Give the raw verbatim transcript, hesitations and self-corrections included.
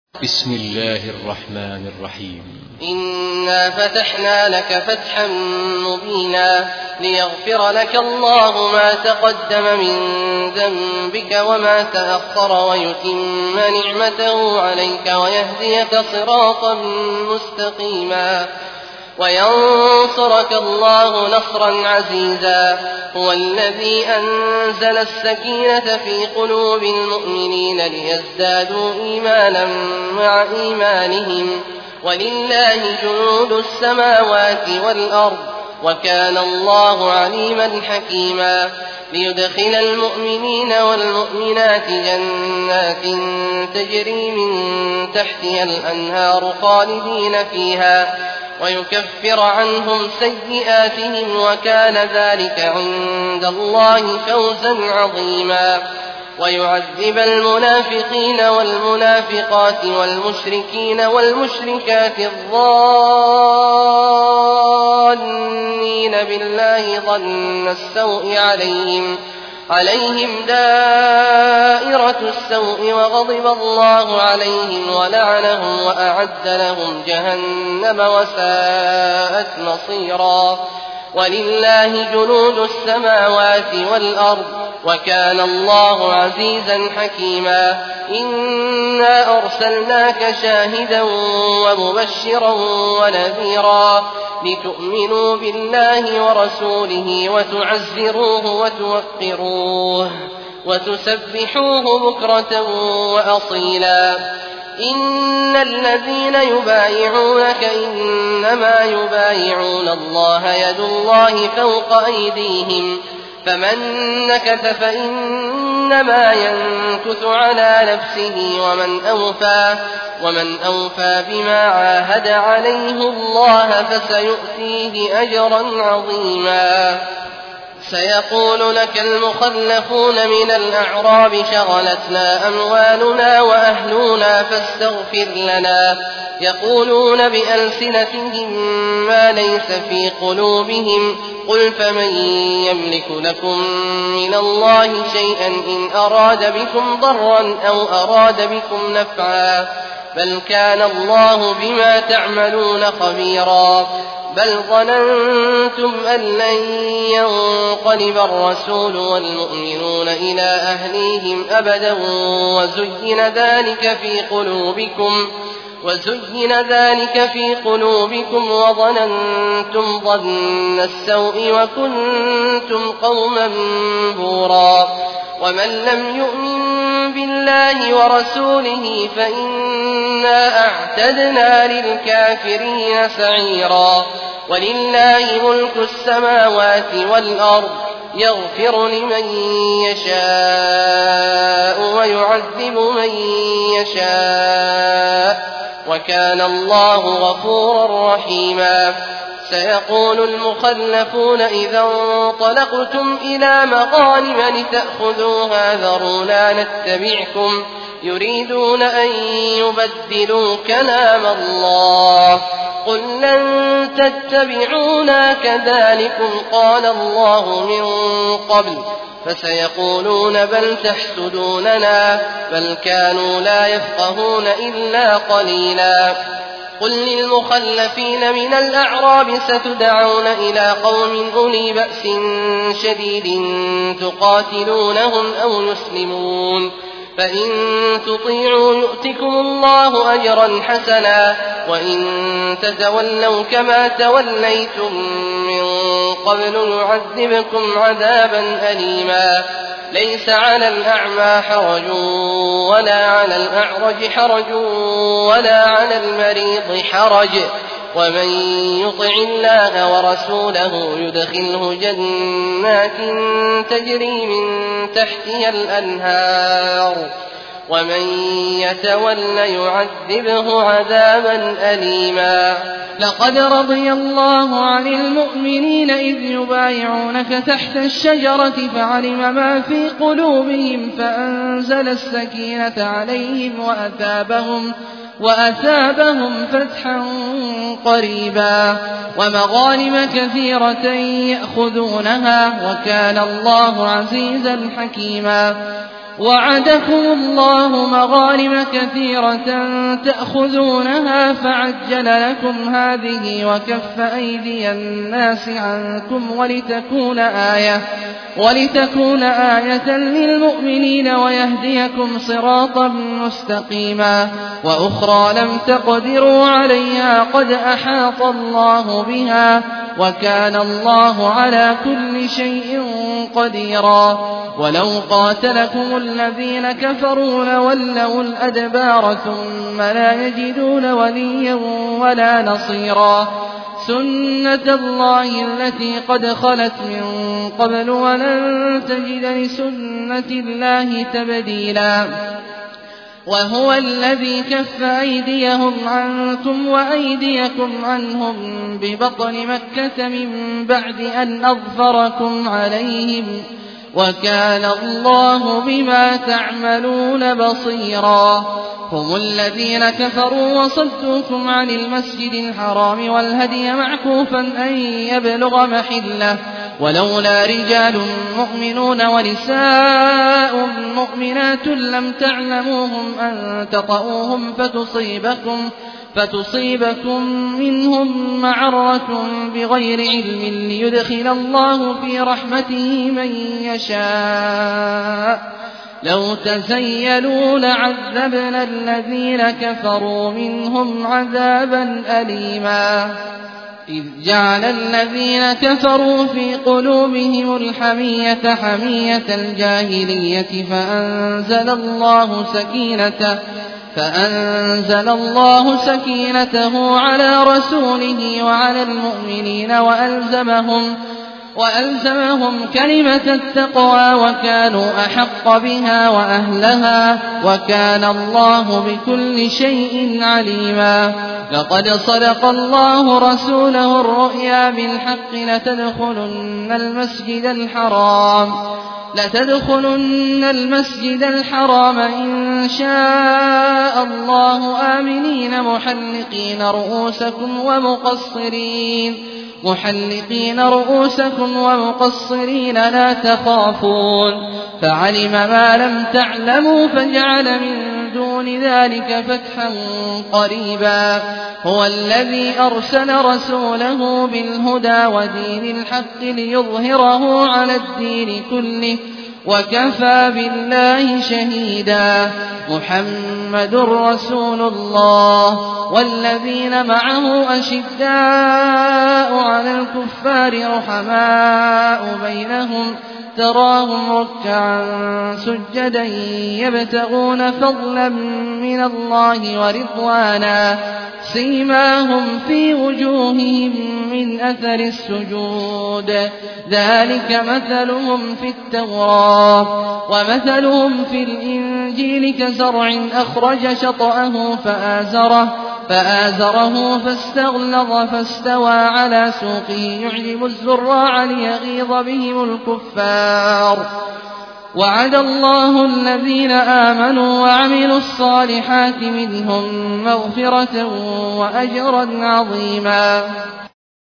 بسم الله الرحمن الرحيم. إنا فتحنا لك فتحا مبينا ليغفر لك الله ما تقدم من ذنبك وما تأخر ويتم نعمته عليك ويهديك صراطا مستقيما وينصرك الله نصرا عزيزا. هو الذي أنزل السكينة في قلوب المؤمنين ليزدادوا إيمانا مع إيمانهم ولله جنود السماوات والأرض وكان الله عليما حكيما. ليدخل المؤمنين والمؤمنات جنات تجري من تحتها الأنهار خالدين فيها ويكفر عنهم سيئاتهم وكان ذلك عند الله فوزا عظيما. ويعذب المنافقين والمنافقات والمشركين والمشركات الظانين بالله ظن السوء عليهم عليهم دائرة السوء وغضب الله عليهم ولعنهم وأعد لهم جهنم وساءت مصيرا. ولله جنود السماوات والأرض وكان الله عزيزا حكيما. إنا أرسلناك شاهدا ومبشرا ونذيرا لتؤمنوا بالله ورسوله وتعزروه وتوقروه وتسبحوه بكرة وأصيلا. إن الذين يبايعونك إنما يبايعون الله يد الله فوق أيديهم فمن نكث فإنما ينكث على نفسه ومن أوفى, ومن أوفى بما عاهد عليه الله فسيؤتيه أجرا عظيما. سيقول لك المخلفون من الأعراب شغلتنا أموالنا وأهلنا فاستغفر لنا يقولون بألسنتهم ما ليس في قلوبهم قل فمن يملك لكم من الله شيئا إن أراد بكم ضرا أو أراد بكم نفعا بل كان الله بما تعملون خبيرا. بل ظننتم أن لن ينقلب الرسول والمؤمنون إلى أهليهم أبدا وزين ذلك في قلوبكم وزين ذلك في قلوبكم وظننتم ظن السوء وكنتم قوما بورا. ومن لم يؤمن بالله ورسوله فإنا أعتدنا للكافرين سعيرا. ولله ملك السماوات والأرض يغفر لمن يشاء ويعذب من يشاء وكان الله غفورا رحيما. سيقول المخلفون إذا انطلقتم إلى مغانم لتأخذوها ذرونا نتبعكم يريدون أن يبدلوا كلام الله قل لن تتبعونا كذلكم قال الله من قبل فسيقولون بل تحسدوننا بل كانوا لا يفقهون إلا قليلا. قل للمخلفين من الأعراب ستدعون إلى قوم أولي بأس شديد تقاتلونهم أو يسلمون فإن تطيعوا يؤتكم الله أجرا حسنا وإن تتولوا كما توليتم من قبل يعذبكم عذابا أليما. ليس على الأعمى حرج ولا على الأعرج حرج ولا على المريض حرج ومن يطع الله ورسوله يدخله جنات تجري من تحتها الأنهار ومن يتول يعذبه عذابا أليما. لقد رضي الله عن المؤمنين إذ يبايعونك تحت الشجرة فعلم ما في قلوبهم فأنزل السكينة عليهم وأثابهم وأثابهم فتحا قريبا ومغانم كثيرة يأخذونها وكان الله عزيزا حكيما. وعدكم الله مغانم كثيرة تأخذونها فعجل لكم هذه وكف أيدي الناس عنكم ولتكون آية ولتكون آية للمؤمنين ويهديكم صراطا مستقيما وأخرى لم تقدروا عليها قد أحاط الله بها وكان الله على كل شيء قديرا ولو قاتلكم الذين كفروا لولوا الأدبار ثم لا يجدون وليا ولا نصيرا سنة الله التي قد خلت من قبل ولن تجد لسنة الله تبديلا وهو الذي كف أيديهم عنكم وأيديكم عنهم ببطن مكة من بعد أن أظفركم عليهم وكان الله بما تعملون بصيرا هم الذين كفروا وصدوكم عن المسجد الحرام والهدي معكوفا أن يبلغ محله ولولا رجال مؤمنون ونساء مؤمنات لم تعلموهم أن تطؤوهم فتصيبكم فتصيبكم منهم معرة بغير علم ليدخل الله في رحمته من يشاء لو تزيلوا لعذبنا الذين كفروا منهم عذابا أليما إذ جعل الذين كفروا في قلوبهم الحمية حمية الجاهلية فأنزل الله سكينته فأنزل الله سكينته على رسوله وعلى المؤمنين وألزمهم وألزمهم كلمة التقوى وكانوا أحق بها وأهلها وكان الله بكل شيء عليما لقد صدق الله رسوله الرؤيا بالحق لتدخلن المسجد الحرام لتدخلن المسجد الحرام إن شاء الله آمنين محلقين رؤوسكم ومقصرين محلقين رؤوسكم ومقصرين لا تخافون فعلم ما لم تعلموا فجعل من دون ذلك فتحا قريبا هو الذي أرسل رسوله بالهدى ودين الحق ليظهره على الدين كله وكفى بالله شهيدا محمد رسول الله والذين معه أشداء على الكفار رحماء بينهم تراهم ركعا سجدا يبتغون فضلا من الله ورضوانا سيماهم في وجوههم من أثر السجود ذلك مثلهم في التوراة ومثلهم في الإنجيل كزرع أخرج شطأه فآزره فآزره فاستغلظ فاستوى على سوقه يعجب الزراع ليغيظ بهم الكفار وعد الله الذين آمنوا وعملوا الصالحات منهم مغفرة وأجرا عظيما